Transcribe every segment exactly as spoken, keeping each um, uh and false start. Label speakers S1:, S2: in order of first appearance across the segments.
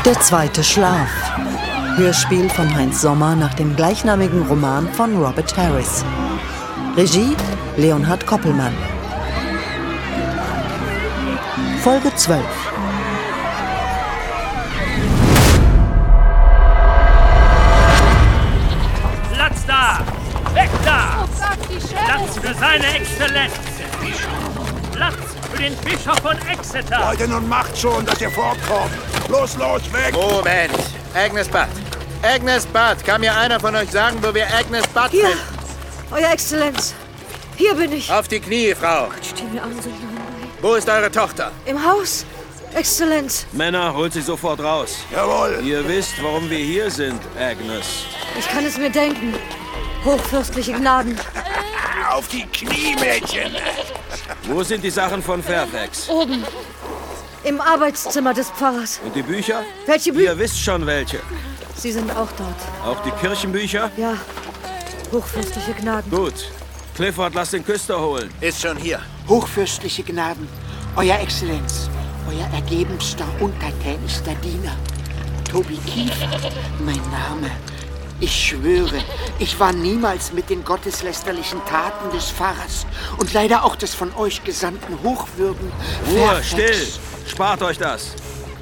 S1: Der zweite Schlaf. Hörspiel von Heinz Sommer nach dem gleichnamigen Roman von Robert Harris. Regie Leonhard Koppelmann. Folge zwölf.
S2: Platz da! Weg da! Platz für seine Exzellenz! Platz für den Bischof von Exeter!
S3: Leute, nun macht schon, dass ihr vorkommt! Los, los, weg!
S4: Moment! Agnes Butt! Agnes Butt! Kann mir einer von euch sagen, wo wir Agnes Butt
S5: Hier,
S4: finden?
S5: Euer Exzellenz! Hier bin ich!
S4: Auf die Knie, Frau!
S5: Stehen wir an, sind wir
S4: Wo ist eure Tochter?
S5: Im Haus, Exzellenz!
S6: Männer, holt sie sofort raus.
S3: Jawohl!
S6: Ihr wisst, warum wir hier sind, Agnes.
S5: Ich kann es mir denken. Hochfürstliche Gnaden.
S3: Auf die Knie, Mädchen!
S6: Wo sind die Sachen von Fairfax?
S5: Oben. Im Arbeitszimmer des Pfarrers.
S6: Und die Bücher?
S5: Welche Bücher?
S6: Ihr wisst schon welche.
S5: Sie sind auch dort.
S6: Auch die Kirchenbücher?
S5: Ja. Hochfürstliche Gnaden.
S6: Gut. Clifford, lass den Küster holen.
S4: Ist schon hier.
S7: Hochfürstliche Gnaden, Euer Exzellenz, euer ergebenster, untertänigster Diener, Toby Kiefer, mein Name. Ich schwöre, ich war niemals mit den gotteslästerlichen Taten des Pfarrers und leider auch des von euch gesandten Hochwürden
S6: Ruhe,
S7: Fairfax.
S6: still! Spart euch das.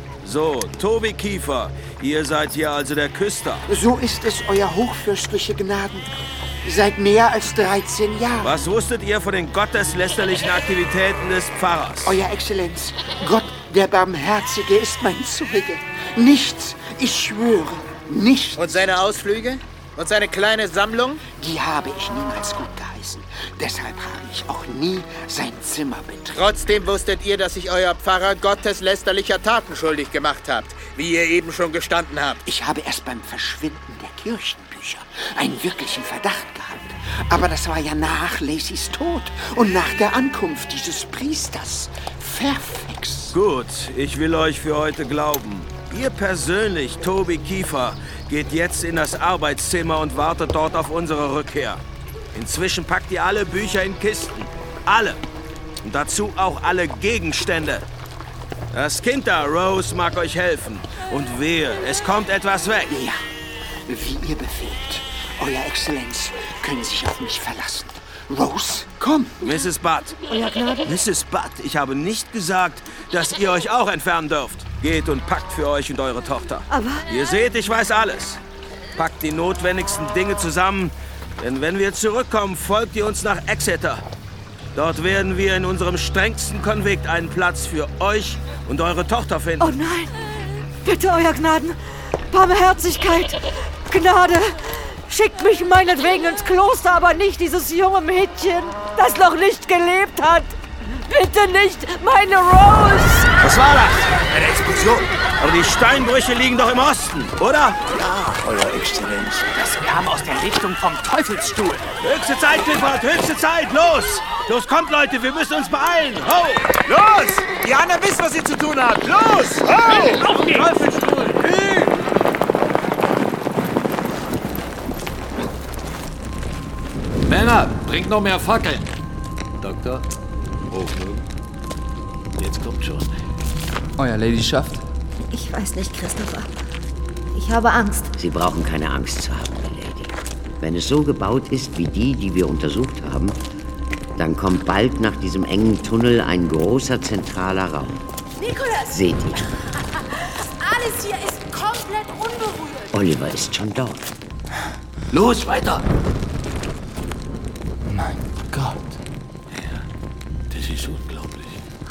S6: So, Toby Kiefer, ihr seid hier also der Küster.
S7: So ist es, euer hochfürstliche Gnaden. Seit mehr als dreizehn Jahren.
S6: Was wusstet ihr von den gotteslästerlichen Aktivitäten des Pfarrers?
S7: Euer Exzellenz, Gott, der Barmherzige, ist mein Zeuge. Nichts, ich schwöre, nichts.
S4: Und seine Ausflüge? Und seine kleine Sammlung?
S7: Die habe ich niemals gut geheißen. Deshalb habe ich auch nie sein Zimmer betreten.
S4: Trotzdem wusstet ihr, dass sich euer Pfarrer gotteslästerlicher Taten schuldig gemacht habt, wie ihr eben schon gestanden habt.
S7: Ich habe erst beim Verschwinden der Kirchenbücher einen wirklichen Verdacht gehabt. Aber das war ja nach Lacys Tod und nach der Ankunft dieses Priesters, Fairfax.
S6: Gut, ich will euch für heute glauben. Ihr persönlich, Toby Kiefer, geht jetzt in das Arbeitszimmer und wartet dort auf unsere Rückkehr. Inzwischen packt ihr alle Bücher in Kisten. Alle. Und dazu auch alle Gegenstände. Das Kind da, Rose, mag euch helfen. Und wehe, es kommt etwas weg.
S7: Ja, wie ihr befehlt. Euer Exzellenz können sich auf mich verlassen. Rose, komm.
S6: Misses Butt.
S5: Euer Gnade?
S6: Misses Butt, ich habe nicht gesagt, dass ihr euch auch entfernen dürft. Geht und packt für euch und eure Tochter.
S5: Aber...
S6: Ihr seht, ich weiß alles. Packt die notwendigsten Dinge zusammen, denn wenn wir zurückkommen, folgt ihr uns nach Exeter. Dort werden wir in unserem strengsten Konvikt einen Platz für euch und eure Tochter finden.
S5: Oh nein! Bitte, Euer Gnaden! Barmherzigkeit! Gnade! Schickt mich meinetwegen ins Kloster, aber nicht dieses junge Mädchen, das noch nicht gelebt hat! Bitte nicht meine Rose!
S6: Was war das?
S3: Eine Explosion!
S6: Aber die Steinbrüche liegen doch im Osten, oder?
S3: Ja, Euer Exzellenz.
S8: Das kam aus der Richtung vom Teufelsstuhl.
S6: Höchste Zeit, Clifford, höchste Zeit, los! Los, kommt, Leute, wir müssen uns beeilen. Ho!
S4: Los! Die anderen wissen, was ihr zu tun habt. Los! Ho!
S2: Auf geht's!
S6: Teufelsstuhl!
S8: Männer, bringt noch mehr Fackeln. Doktor, Hochmut. Jetzt kommt schon.
S9: Euer Ladyschaft?
S5: Ich weiß nicht, Christopher. Ich habe Angst.
S10: Sie brauchen keine Angst zu haben, Milady. Wenn es so gebaut ist wie die, die wir untersucht haben, dann kommt bald nach diesem engen Tunnel ein großer zentraler Raum.
S11: Nicholas!
S10: Seht ihr?
S11: Alles hier ist komplett unberührt.
S10: Oliver ist schon dort.
S8: Los, weiter!
S9: Mein Gott.
S8: Ja, das ist unglaublich.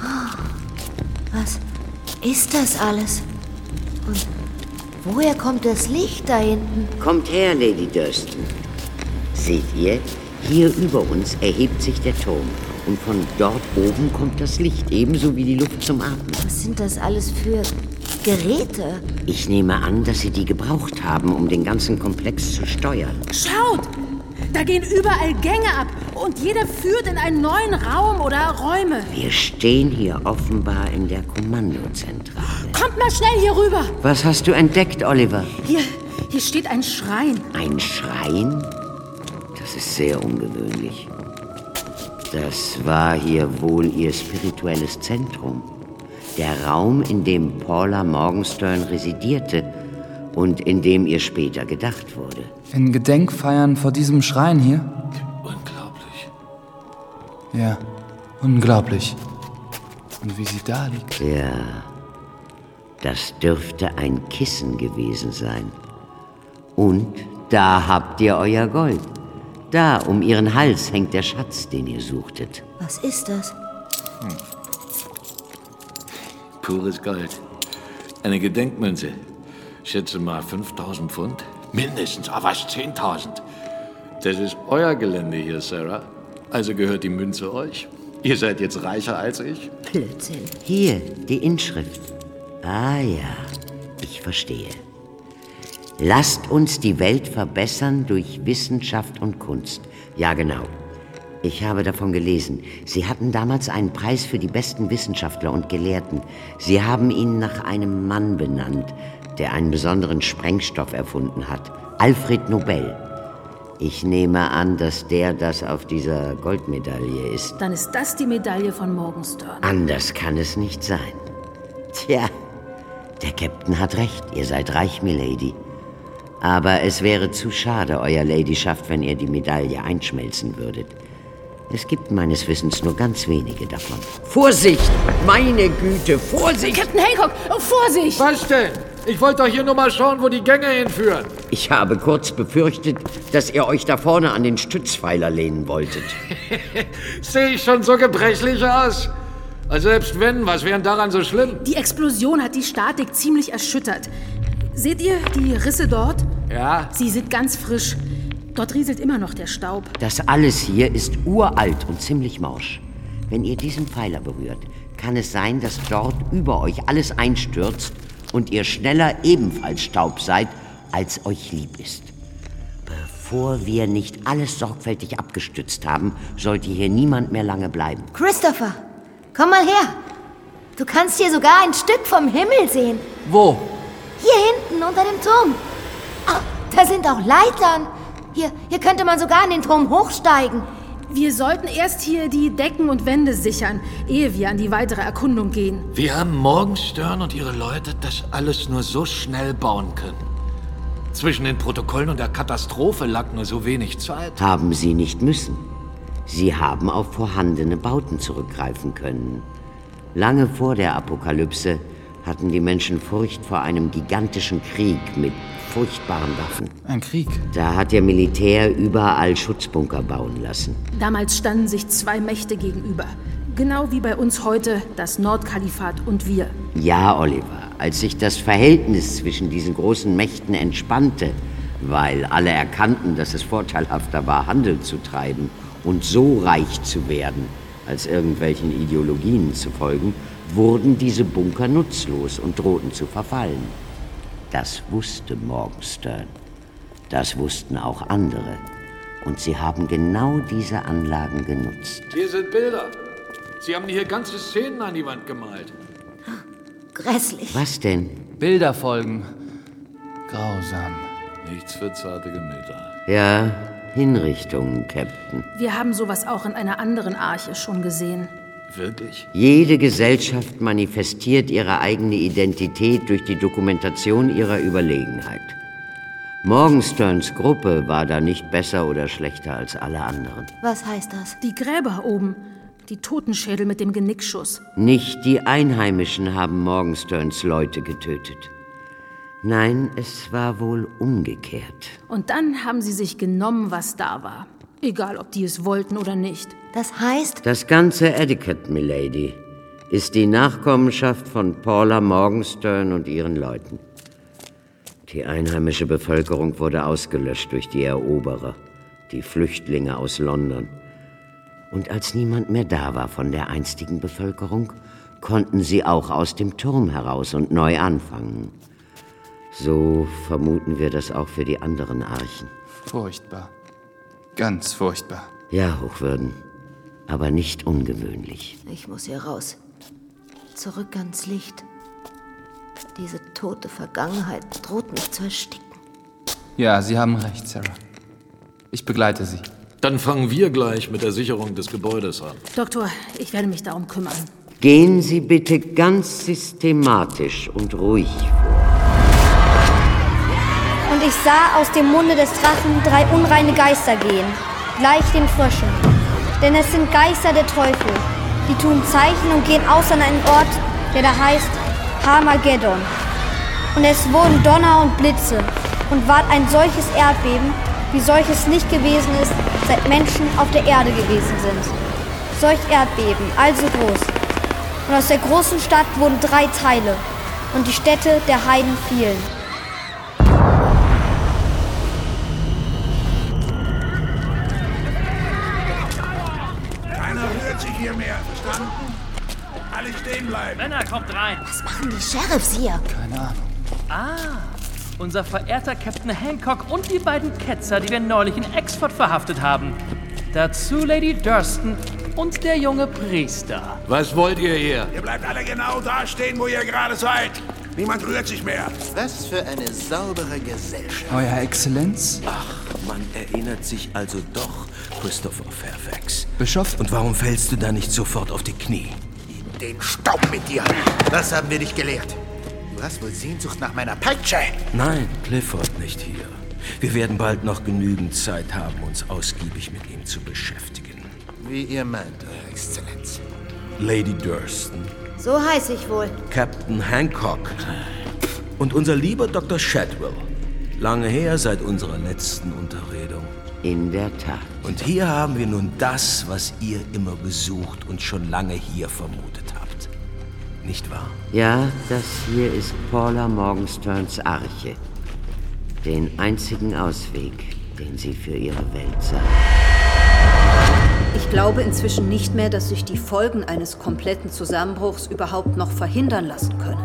S11: Was ist das alles? Und woher kommt das Licht da hinten?
S10: Kommt her, Lady Durston. Seht ihr? Hier über uns erhebt sich der Turm. Und von dort oben kommt das Licht, ebenso wie die Luft zum Atmen.
S11: Was sind das alles für Geräte?
S10: Ich nehme an, dass Sie die gebraucht haben, um den ganzen Komplex zu steuern.
S11: Schaut! Da gehen überall Gänge ab und jeder führt in einen neuen Raum oder Räume.
S10: Wir stehen hier offenbar in der Kommandozentrale.
S11: Kommt mal schnell hier rüber.
S10: Was hast du entdeckt, Oliver?
S11: Hier, hier steht ein Schrein.
S10: Ein Schrein? Das ist sehr ungewöhnlich. Das war hier wohl Ihr spirituelles Zentrum. Der Raum, in dem Paula Morgenstern residierte und in dem ihr später gedacht wurde.
S9: In Gedenkfeiern vor diesem Schrein hier?
S8: Unglaublich.
S9: Ja, unglaublich. Und wie sie da liegt.
S10: Ja, das dürfte ein Kissen gewesen sein. Und da habt ihr euer Gold. Da, um ihren Hals, hängt der Schatz, den ihr suchtet.
S12: Was ist das?
S8: Hm. Pures Gold. Eine Gedenkmünze. Schätze mal fünftausend Pfund. Mindestens, aber fast zehntausend. Das ist euer Gelände hier, Sarah. Also gehört die Münze euch. Ihr seid jetzt reicher als ich.
S12: Blödsinn.
S10: Hier, die Inschrift. Ah ja, ich verstehe. Lasst uns die Welt verbessern durch Wissenschaft und Kunst. Ja, genau. Ich habe davon gelesen. Sie hatten damals einen Preis für die besten Wissenschaftler und Gelehrten. Sie haben ihn nach einem Mann benannt, der einen besonderen Sprengstoff erfunden hat. Alfred Nobel. Ich nehme an, dass der das auf dieser Goldmedaille ist.
S11: Dann ist das die Medaille von Morgenstern.
S10: Anders kann es nicht sein. Tja, der Captain hat recht. Ihr seid reich, Milady. Aber es wäre zu schade, Euer Ladyschaft, wenn ihr die Medaille einschmelzen würdet. Es gibt meines Wissens nur ganz wenige davon. Vorsicht! Meine Güte, Vorsicht!
S11: Captain Hancock, Vorsicht!
S13: Was denn? Ich wollte doch hier nur mal schauen, wo die Gänge hinführen.
S10: Ich habe kurz befürchtet, dass ihr euch da vorne an den Stützpfeiler lehnen wolltet.
S13: Sehe ich schon so gebrechlich aus? Also selbst wenn, was wäre daran so schlimm?
S11: Die Explosion hat die Statik ziemlich erschüttert. Seht ihr die Risse dort?
S13: Ja.
S11: Sie sind ganz frisch. Dort rieselt immer noch der Staub.
S10: Das alles hier ist uralt und ziemlich morsch. Wenn ihr diesen Pfeiler berührt, kann es sein, dass dort über euch alles einstürzt und ihr schneller ebenfalls Staub seid, als euch lieb ist. Bevor wir nicht alles sorgfältig abgestützt haben, sollte hier niemand mehr lange bleiben.
S12: Christopher, komm mal her. Du kannst hier sogar ein Stück vom Himmel sehen.
S9: Wo?
S12: Hier hinten, unter dem Turm. Oh, da sind auch Leitern. Hier, hier könnte man sogar an den Turm hochsteigen.
S11: Wir sollten erst hier die Decken und Wände sichern, ehe wir an die weitere Erkundung gehen.
S8: Wir haben Morgenstern und ihre Leute das alles nur so schnell bauen können. Zwischen den Protokollen und der Katastrophe lag nur so wenig Zeit.
S10: Haben sie nicht müssen. Sie haben auf vorhandene Bauten zurückgreifen können. Lange vor der Apokalypse hatten die Menschen Furcht vor einem gigantischen Krieg mit furchtbaren Waffen.
S9: Ein Krieg?
S10: Da hat der Militär überall Schutzbunker bauen lassen.
S11: Damals standen sich zwei Mächte gegenüber. Genau wie bei uns heute das Nordkalifat und wir.
S10: Ja, Oliver, als sich das Verhältnis zwischen diesen großen Mächten entspannte, weil alle erkannten, dass es vorteilhafter war, Handel zu treiben und so reich zu werden, als irgendwelchen Ideologien zu folgen, wurden diese Bunker nutzlos und drohten zu verfallen. Das wusste Morgenstern. Das wussten auch andere. Und sie haben genau diese Anlagen genutzt.
S13: Hier sind Bilder. Sie haben hier ganze Szenen an die Wand gemalt.
S12: Grässlich.
S10: Was denn?
S9: Bilder folgen. Grausam.
S8: Nichts für zarte Gemüter.
S10: Ja, Hinrichtungen, Captain.
S11: Wir haben sowas auch in einer anderen Arche schon gesehen.
S8: Wirklich?
S10: Jede Gesellschaft manifestiert ihre eigene Identität durch die Dokumentation ihrer Überlegenheit. Morgensterns Gruppe war da nicht besser oder schlechter als alle anderen.
S12: Was heißt das?
S11: Die Gräber oben. Die Totenschädel mit dem Genickschuss.
S10: Nicht die Einheimischen haben Morgensterns Leute getötet. Nein, es war wohl umgekehrt.
S11: Und dann haben sie sich genommen, was da war. Egal, ob die es wollten oder nicht.
S12: Das heißt?
S10: Das ganze Etiquette, Milady, ist die Nachkommenschaft von Paula Morgenstern und ihren Leuten. Die einheimische Bevölkerung wurde ausgelöscht durch die Eroberer, die Flüchtlinge aus London. Und als niemand mehr da war von der einstigen Bevölkerung, konnten sie auch aus dem Turm heraus und neu anfangen. So vermuten wir das auch für die anderen Archen.
S9: Furchtbar. Ganz furchtbar.
S10: Ja, Hochwürden. Aber nicht ungewöhnlich.
S12: Ich muss hier raus. Zurück ans Licht. Diese tote Vergangenheit droht mich zu ersticken.
S9: Ja, Sie haben recht, Sarah. Ich begleite Sie.
S8: Dann fangen wir gleich mit der Sicherung des Gebäudes an.
S11: Doktor, ich werde mich darum kümmern.
S10: Gehen Sie bitte ganz systematisch und ruhig vor.
S12: Und ich sah aus dem Munde des Drachen drei unreine Geister gehen, gleich den Fröschen. Denn es sind Geister der Teufel, die tun Zeichen und gehen aus an einen Ort, der da heißt Harmageddon. Und es wurden Donner und Blitze und ward ein solches Erdbeben, wie solches nicht gewesen ist, seit Menschen auf der Erde gewesen sind. Solch Erdbeben, also groß. Und aus der großen Stadt wurden drei Teile, und die Städte der Heiden fielen.
S3: Keiner rührt sich hier mehr, verstanden? Alle stehen bleiben.
S2: Männer, kommt rein.
S12: Was machen die Sheriffs hier?
S9: Keine Ahnung.
S2: Ah, unser verehrter Captain Hancock und die beiden Ketzer, die wir neulich in Exford verhaftet haben. Dazu Lady Durston und der junge Priester.
S13: Was wollt ihr hier?
S3: Ihr bleibt alle genau da stehen, wo ihr gerade seid. Niemand rührt sich mehr.
S4: Was für eine saubere Gesellschaft.
S9: Euer Exzellenz?
S6: Ach, man erinnert sich also doch, Christopher Fairfax.
S9: Bischof?
S6: Und warum fällst du da nicht sofort auf die Knie?
S4: Den Staub mit dir. Das haben wir dich gelehrt. Du hast wohl Sehnsucht nach meiner Peitsche.
S6: Nein, Clifford nicht hier. Wir werden bald noch genügend Zeit haben, uns ausgiebig mit ihm zu beschäftigen.
S4: Wie ihr meint, Euer Exzellenz.
S6: Lady Durston.
S12: So heiß ich wohl.
S6: Captain Hancock. Und unser lieber Doktor Shadwell. Lange her seit unserer letzten Unterredung.
S10: In der Tat.
S6: Und hier haben wir nun das, was ihr immer gesucht und schon lange hier vermutet habt. Nicht wahr?
S10: Ja, das hier ist Paula Morgensterns Arche. Den einzigen Ausweg, den sie für ihre Welt sah.
S14: Ich glaube inzwischen nicht mehr, dass sich die Folgen eines kompletten Zusammenbruchs überhaupt noch verhindern lassen können.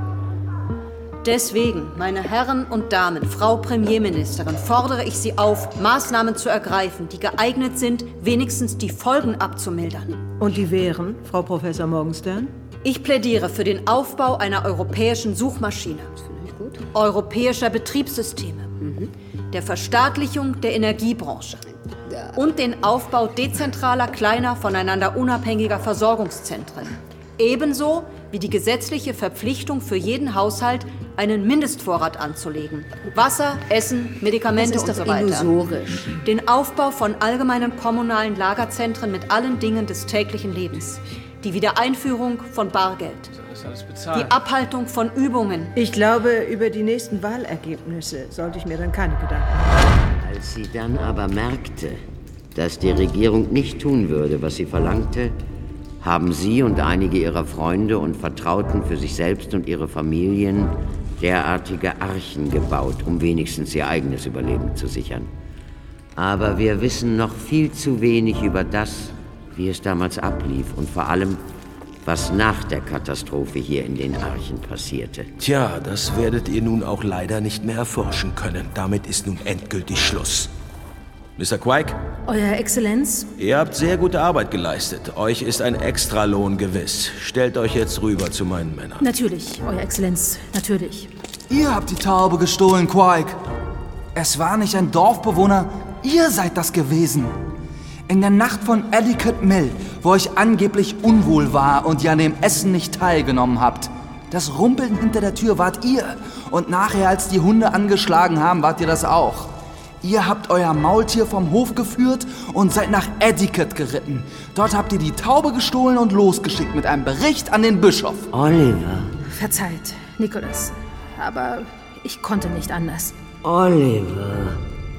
S14: Deswegen, meine Herren und Damen, Frau Premierministerin, fordere ich Sie auf, Maßnahmen zu ergreifen, die geeignet sind, wenigstens die Folgen abzumildern.
S5: Und die wären, Frau Professor Morgenstern?
S14: Ich plädiere für den Aufbau einer europäischen Suchmaschine, europäischer Betriebssysteme, mhm. der Verstaatlichung der Energiebranche ja. und den Aufbau dezentraler, kleiner, voneinander unabhängiger Versorgungszentren. Ebenso wie die gesetzliche Verpflichtung für jeden Haushalt, einen Mindestvorrat anzulegen. Wasser, Essen, Medikamente
S11: das ist
S14: und so
S11: doch
S14: weiter.
S11: illusorisch.
S14: Den Aufbau von allgemeinen kommunalen Lagerzentren mit allen Dingen des täglichen Lebens. Die Wiedereinführung von Bargeld.
S2: Das ist alles bezahlt.
S14: Die Abhaltung von Übungen.
S5: Ich glaube, über die nächsten Wahlergebnisse sollte ich mir dann keine Gedanken machen.
S10: Als sie dann aber merkte, dass die Regierung nicht tun würde, was sie verlangte, haben sie und einige ihrer Freunde und Vertrauten für sich selbst und ihre Familien derartige Archen gebaut, um wenigstens ihr eigenes Überleben zu sichern. Aber wir wissen noch viel zu wenig über das, wie es damals ablief und vor allem, was nach der Katastrophe hier in den Archen passierte.
S6: Tja, das werdet ihr nun auch leider nicht mehr erforschen können. Damit ist nun endgültig Schluss. Mister Quike?
S11: Euer Exzellenz?
S6: Ihr habt sehr gute Arbeit geleistet. Euch ist ein Extralohn gewiss. Stellt euch jetzt rüber zu meinen Männern.
S11: Natürlich, Euer Exzellenz, natürlich.
S9: Ihr habt die Taube gestohlen, Quike. Es war nicht ein Dorfbewohner, ihr seid das gewesen. In der Nacht von Ellicott Mill, wo euch angeblich unwohl war und ihr an dem Essen nicht teilgenommen habt. Das Rumpeln hinter der Tür wart ihr. Und nachher, als die Hunde angeschlagen haben, wart ihr das auch. Ihr habt euer Maultier vom Hof geführt und seid nach Ellicott geritten. Dort habt ihr die Taube gestohlen und losgeschickt mit einem Bericht an den Bischof.
S10: Oliver.
S11: Verzeiht, Nicholas. Aber ich konnte nicht anders.
S10: Oliver.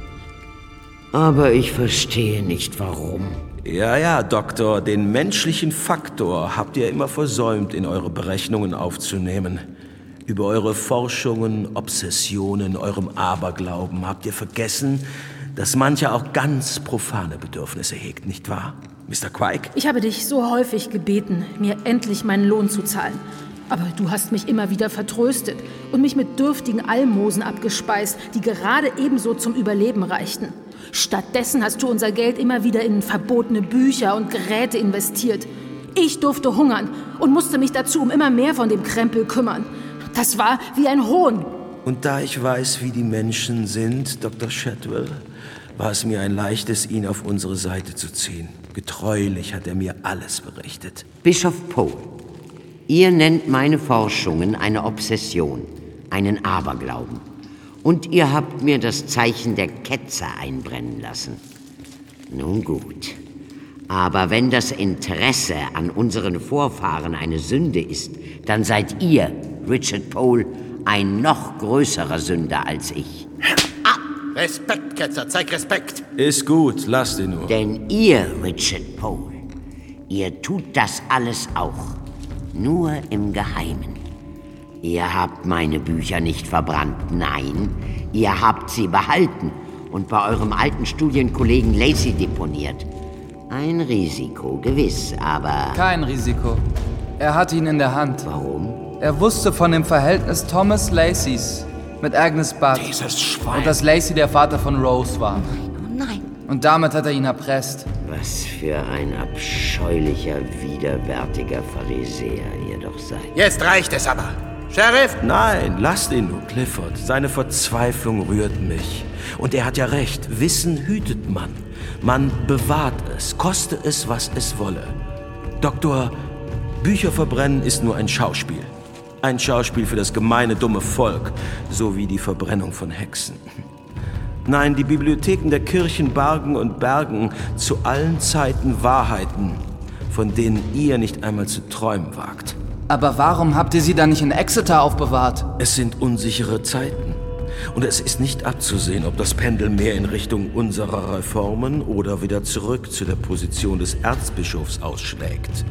S10: Aber ich verstehe nicht, warum.
S6: Ja, ja, Doktor, den menschlichen Faktor habt ihr immer versäumt, in eure Berechnungen aufzunehmen. Über eure Forschungen, Obsessionen, eurem Aberglauben habt ihr vergessen, dass mancher auch ganz profane Bedürfnisse hegt, nicht wahr, Mister Quike?
S11: Ich habe dich so häufig gebeten, mir endlich meinen Lohn zu zahlen. Aber du hast mich immer wieder vertröstet und mich mit dürftigen Almosen abgespeist, die gerade ebenso zum Überleben reichten. Stattdessen hast du unser Geld immer wieder in verbotene Bücher und Geräte investiert. Ich durfte hungern und musste mich dazu um immer mehr von dem Krempel kümmern. Das war wie ein Hohn.
S6: Und da ich weiß, wie die Menschen sind, Doktor Shadwell, war es mir ein leichtes, ihn auf unsere Seite zu ziehen. Getreulich hat er mir alles berichtet.
S10: Bischof Poe, Ihr nennt meine Forschungen eine Obsession, einen Aberglauben. Und ihr habt mir das Zeichen der Ketzer einbrennen lassen. Nun gut. Aber wenn das Interesse an unseren Vorfahren eine Sünde ist, dann seid ihr, Richard Pole, ein noch größerer Sünder als ich.
S4: Ah, Respekt, Ketzer, zeig Respekt.
S6: Ist gut, lasst ihn nur.
S10: Denn ihr, Richard Pole, ihr tut das alles auch. Nur im Geheimen. Ihr habt meine Bücher nicht verbrannt, nein, ihr habt sie behalten und bei eurem alten Studienkollegen Lacey deponiert. Ein Risiko, gewiss, aber...
S9: Kein Risiko. Er hatte ihn in der Hand.
S10: Warum?
S9: Er wusste von dem Verhältnis Thomas Lacys mit Agnes Budd.
S3: Dieses Schwein.
S9: Und dass Lacey der Vater von Rose war.
S12: Oh nein.
S9: Und damit hat er ihn erpresst.
S10: Was für ein abscheulicher, widerwärtiger Pharisäer ihr doch seid.
S4: Jetzt reicht es aber. Sheriff?
S6: Nein, lasst ihn nur, Clifford. Seine Verzweiflung rührt mich. Und er hat ja recht. Wissen hütet man. Man bewahrt es, koste es, was es wolle. Doktor, Bücher verbrennen ist nur ein Schauspiel. Ein Schauspiel für das gemeine, dumme Volk, so wie die Verbrennung von Hexen. Nein, die Bibliotheken der Kirchen bargen und bergen zu allen Zeiten Wahrheiten, von denen ihr nicht einmal zu träumen wagt.
S9: Aber warum habt ihr sie dann nicht in Exeter aufbewahrt?
S6: Es sind unsichere Zeiten. Und es ist nicht abzusehen, ob das Pendel mehr in Richtung unserer Reformen oder wieder zurück zu der Position des Erzbischofs ausschlägt.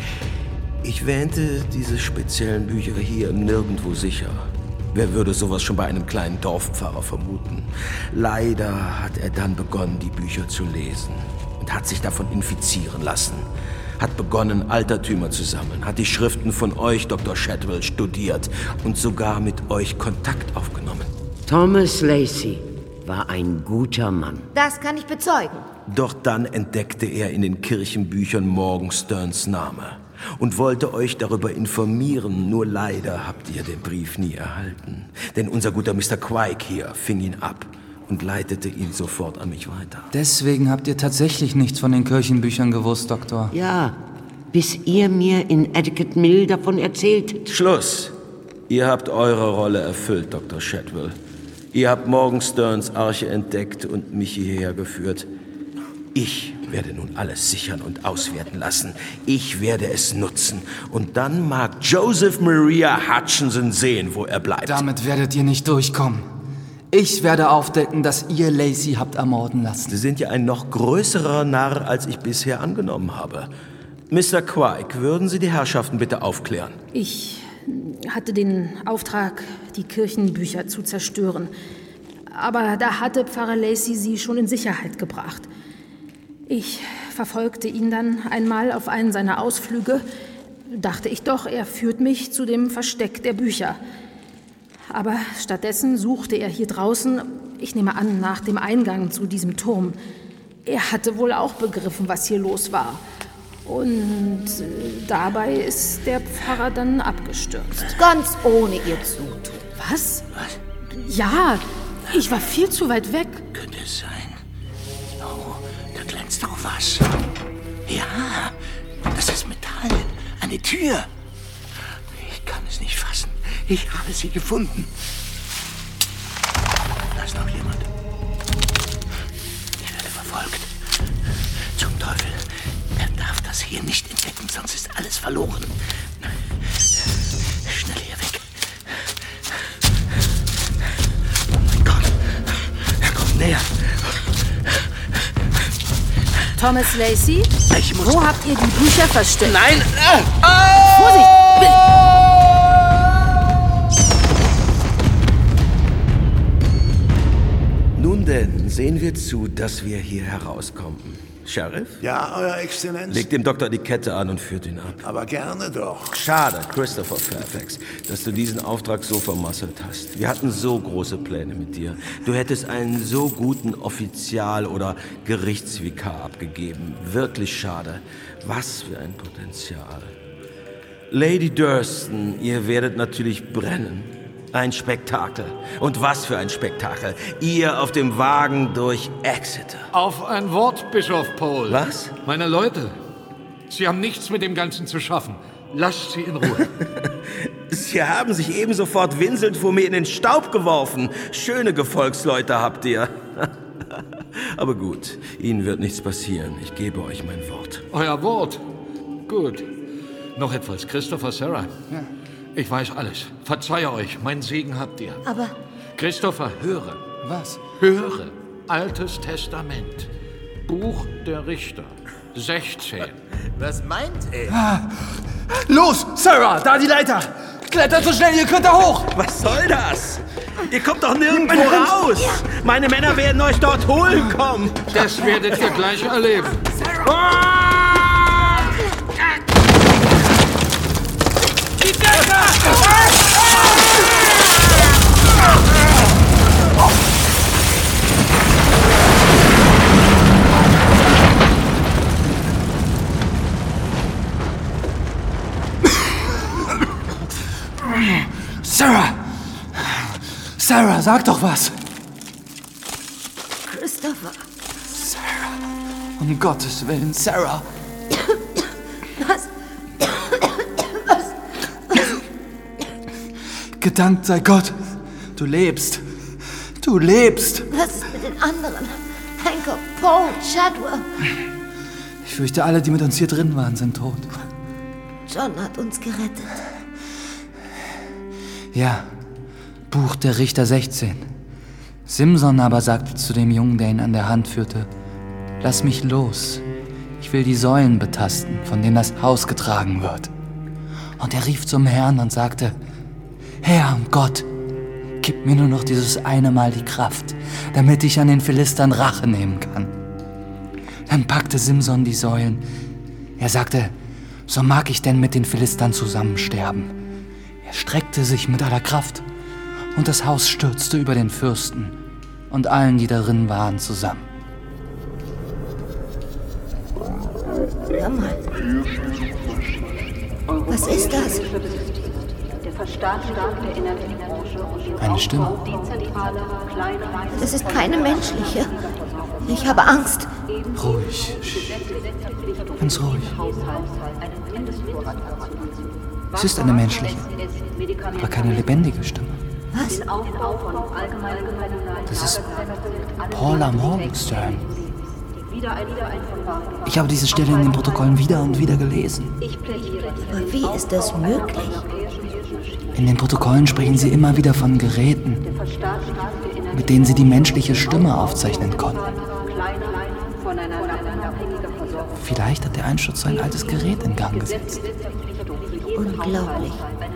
S6: Ich wähnte diese speziellen Bücher hier nirgendwo sicher. Wer würde sowas schon bei einem kleinen Dorfpfarrer vermuten? Leider hat er dann begonnen, die Bücher zu lesen und hat sich davon infizieren lassen. Hat begonnen, Altertümer zu sammeln, hat die Schriften von euch, Doktor Shadwell, studiert und sogar mit euch Kontakt aufgenommen.
S10: Thomas Lacey war ein guter Mann.
S12: Das kann ich bezeugen.
S6: Doch dann entdeckte er in den Kirchenbüchern Morgensterns Name und wollte euch darüber informieren. Nur leider habt ihr den Brief nie erhalten. Denn unser guter Mister Quike hier fing ihn ab und leitete ihn sofort an mich weiter.
S9: Deswegen habt ihr tatsächlich nichts von den Kirchenbüchern gewusst, Doktor.
S10: Ja, bis ihr mir in Etiquette Mill davon erzähltet.
S6: Schluss. Ihr habt eure Rolle erfüllt, Doktor Shadwell. Ihr habt Morgensterns Arche entdeckt und mich hierher geführt. Ich werde nun alles sichern und auswerten lassen. Ich werde es nutzen. Und dann mag Joseph Maria Hutchinson sehen, wo er bleibt.
S9: Damit werdet ihr nicht durchkommen. Ich werde aufdecken, dass ihr Lacey habt ermorden lassen.
S6: Sie sind ja ein noch größerer Narr, als ich bisher angenommen habe. Mister Quike, würden Sie die Herrschaften bitte aufklären?
S11: Ich hatte den Auftrag, die Kirchenbücher zu zerstören. Aber da hatte Pfarrer Lacey sie schon in Sicherheit gebracht. Ich verfolgte ihn dann einmal auf einen seiner Ausflüge. Dachte ich doch, er führt mich zu dem Versteck der Bücher. Aber stattdessen suchte er hier draußen, ich nehme an, nach dem Eingang zu diesem Turm. Er hatte wohl auch begriffen, was hier los war. Und äh, dabei ist der Pfarrer dann abgestürzt.
S12: Ganz ohne ihr Zutun.
S11: Was? Was? Ja, ich war viel zu weit weg.
S3: Könnte es sein? Oh, da glänzt doch was. Ja, das ist Metall. Eine Tür. Ich kann es nicht fassen. Ich habe sie gefunden. Da ist noch jemand. Ich werde verfolgt. Zum Teufel. Er darf das hier nicht entdecken, sonst ist alles verloren. Schnell hier weg. Oh mein Gott. Er kommt näher.
S11: Thomas Lacey,
S3: Ich muss...
S11: wo habt ihr die Bücher versteckt?
S3: Nein! Ah!
S11: Vorsicht!
S6: Nun denn, sehen wir zu, dass wir hier herauskommen. Sheriff?
S3: Ja, Euer Exzellenz.
S6: Legt dem Doktor die Kette an und führt ihn ab.
S3: Aber gerne doch.
S6: Schade, Christopher Fairfax, dass du diesen Auftrag so vermasselt hast. Wir hatten so große Pläne mit dir. Du hättest einen so guten Offizial- oder Gerichtsvikar abgegeben. Wirklich schade. Was für ein Potenzial. Lady Durston, ihr werdet natürlich brennen. Ein Spektakel. Und was für ein Spektakel. Ihr auf dem Wagen durch Exeter.
S13: Auf ein Wort, Bischof Pole.
S6: Was?
S13: Meine Leute, Sie haben nichts mit dem Ganzen zu schaffen. lasst sie in Ruhe.
S6: Sie haben sich eben sofort winselnd vor mir in den Staub geworfen. Schöne Gefolgsleute habt ihr. Aber gut, Ihnen wird nichts passieren. Ich gebe euch mein Wort.
S13: Euer Wort? Gut. Noch etwas, Christopher, Sarah.
S9: Ja.
S13: Ich weiß alles. Verzeihe euch, meinen Segen habt ihr.
S12: Aber...
S13: Christopher, höre.
S9: Was?
S13: Höre. Altes Testament. Buch der Richter. sechzehn.
S4: Was meint er?
S9: Ah. Los, Sarah, da die Leiter. Klettert so schnell ihr könnt da hoch.
S6: Was soll das? Ihr kommt doch nirgendwo raus. Meine Männer werden euch dort holen kommen.
S13: Das werdet ihr gleich erleben.
S3: Die Decker!
S9: Sarah! Sarah, sag doch was!
S5: Christopher!
S9: Sarah! Um Gottes Willen, Sarah!
S5: Was? Was?
S9: Gedankt sei Gott, du lebst! Du lebst!
S5: Was ist mit den anderen? Hancock, Paul, Shadwell.
S9: Ich fürchte, alle, die mit uns hier drin waren, sind tot.
S5: John hat uns gerettet.
S9: Ja, Buch der Richter sechzehn. Simson aber sagte zu dem Jungen, der ihn an der Hand führte, lass mich los, ich will die Säulen betasten, von denen das Haus getragen wird. Und er rief zum Herrn und sagte, Herr und Gott, gib mir nur noch dieses eine Mal die Kraft, damit ich an den Philistern Rache nehmen kann. Dann packte Simson die Säulen. Er sagte, so mag ich denn mit den Philistern zusammen sterben. Er streckte sich mit aller Kraft und das Haus stürzte über den Fürsten und allen, die darin waren, zusammen.
S5: Hör mal. Was ist das?
S9: Eine Stimme.
S5: Das ist keine menschliche. Ich habe Angst.
S9: Ruhig. Ganz ruhig. Es ist eine menschliche, aber keine lebendige Stimme.
S5: Was?
S9: Das ist Paula Morgenstern. Ich habe diese Stelle in den Protokollen wieder und wieder gelesen.
S5: Aber wie ist das möglich?
S9: In den Protokollen sprechen sie immer wieder von Geräten, mit denen sie die menschliche Stimme aufzeichnen konnten. Vielleicht hat der Einsturz so ein altes Gerät in Gang gesetzt.
S5: Unglaublich.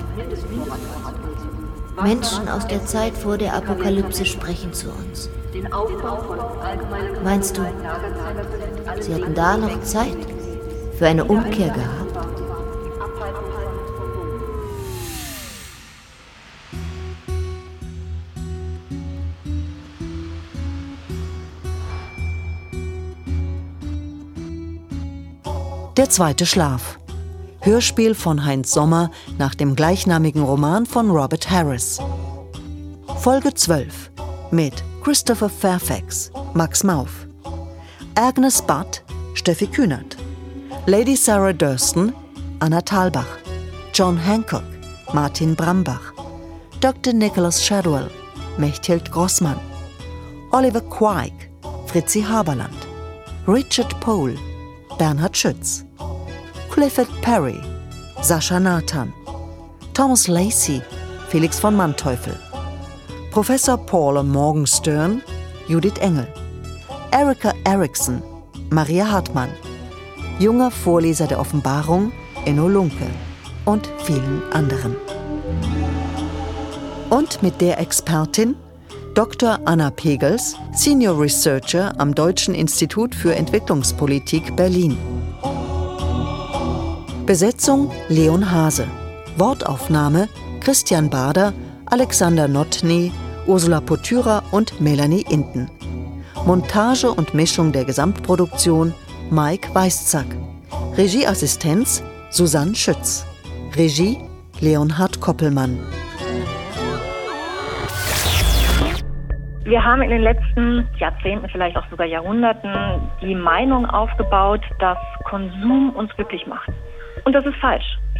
S5: Menschen aus der Zeit vor der Apokalypse sprechen zu uns. Meinst du, sie hatten da noch Zeit für eine Umkehr gehabt?
S1: Der zweite Schlaf. Hörspiel von Heinz Sommer nach dem gleichnamigen Roman von Robert Harris. Folge zwölf mit Christopher Fairfax, Max Mauff, Agnes Butt, Steffi Kühnert, Lady Sarah Durston, Anna Thalbach, John Hancock, Martin Brambach, Doktor Nicholas Shadwell, Mechthild Grossmann, Oliver Quike, Fritzi Haberland, Richard Pohl, Bernhard Schütz, Clifford Perry, Sascha Nathan, Thomas Lacey, Felix von Manteuffel, Professor Paula Morgenstern, Judith Engel, Erika Erickson, Maria Hartmann, junger Vorleser der Offenbarung, Enno Lunke und vielen anderen. Und mit der Expertin Doktor Anna Pegels, Senior Researcher am Deutschen Institut für Entwicklungspolitik Berlin. Besetzung Leon Hase. Wortaufnahme Christian Bader, Alexander Notny, Ursula Potyra und Melanie Inten. Montage und Mischung der Gesamtproduktion Mike Weißzack. Regieassistenz Susanne Schütz. Regie Leonhard Koppelmann.
S15: Wir haben in den letzten Jahrzehnten, vielleicht auch sogar Jahrhunderten, die Meinung aufgebaut, dass Konsum uns glücklich macht. Und das ist falsch.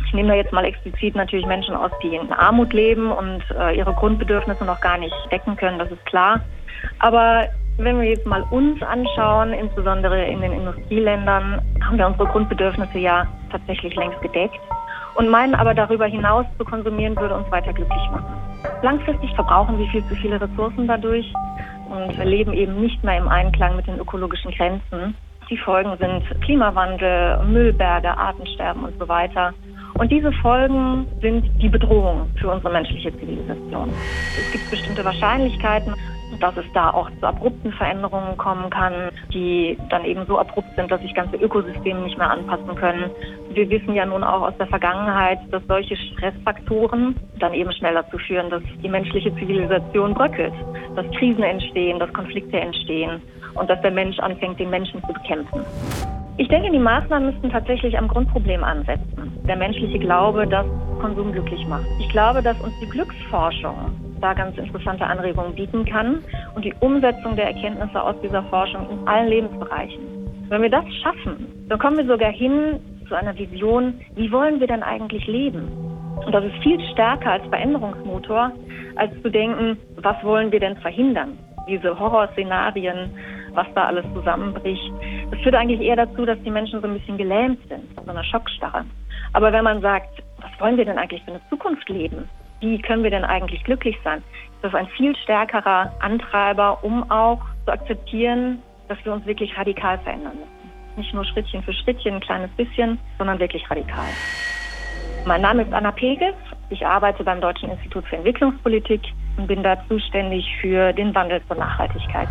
S15: Ich nehme da jetzt mal explizit natürlich Menschen aus, die in Armut leben und äh, ihre Grundbedürfnisse noch gar nicht decken können, das ist klar. Aber wenn wir jetzt mal uns anschauen, insbesondere in den Industrieländern, haben wir unsere Grundbedürfnisse ja tatsächlich längst gedeckt und meinen aber darüber hinaus zu konsumieren, würde uns weiter glücklich machen. Langfristig verbrauchen wir viel zu viele Ressourcen dadurch und leben eben nicht mehr im Einklang mit den ökologischen Grenzen. Die Folgen sind Klimawandel, Müllberge, Artensterben und so weiter. Und diese Folgen sind die Bedrohung für unsere menschliche Zivilisation. Es gibt bestimmte Wahrscheinlichkeiten, dass es da auch zu abrupten Veränderungen kommen kann, die dann eben so abrupt sind, dass sich ganze Ökosysteme nicht mehr anpassen können. Wir wissen ja nun auch aus der Vergangenheit, dass solche Stressfaktoren dann eben schnell dazu führen, dass die menschliche Zivilisation bröckelt, dass Krisen entstehen, dass Konflikte entstehen und dass der Mensch anfängt, den Menschen zu bekämpfen. Ich denke, die Maßnahmen müssten tatsächlich am Grundproblem ansetzen. Der menschliche Glaube, dass Konsum glücklich macht. Ich glaube, dass uns die Glücksforschung da ganz interessante Anregungen bieten kann und die Umsetzung der Erkenntnisse aus dieser Forschung in allen Lebensbereichen. Wenn wir das schaffen, dann kommen wir sogar hin zu einer Vision, wie wollen wir denn eigentlich leben? Und das ist viel stärker als Veränderungsmotor, als zu denken, was wollen wir denn verhindern? Diese Horrorszenarien, was da alles zusammenbricht. Das führt eigentlich eher dazu, dass die Menschen so ein bisschen gelähmt sind, so eine Schockstarre. Aber wenn man sagt, was wollen wir denn eigentlich für eine Zukunft leben? Wie können wir denn eigentlich glücklich sein? Ist das ein viel stärkerer Antreiber, um auch zu akzeptieren, dass wir uns wirklich radikal verändern müssen. Nicht nur Schrittchen für Schrittchen, ein kleines bisschen, sondern wirklich radikal. Mein Name ist Anna Peges. Ich arbeite beim Deutschen Institut für Entwicklungspolitik und bin da zuständig für den Wandel zur Nachhaltigkeit.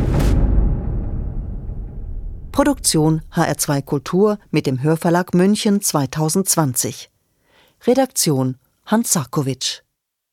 S1: Produktion H R zwei Kultur mit dem Hörverlag München zwanzig zwanzig. Redaktion Hans Sarkowitsch.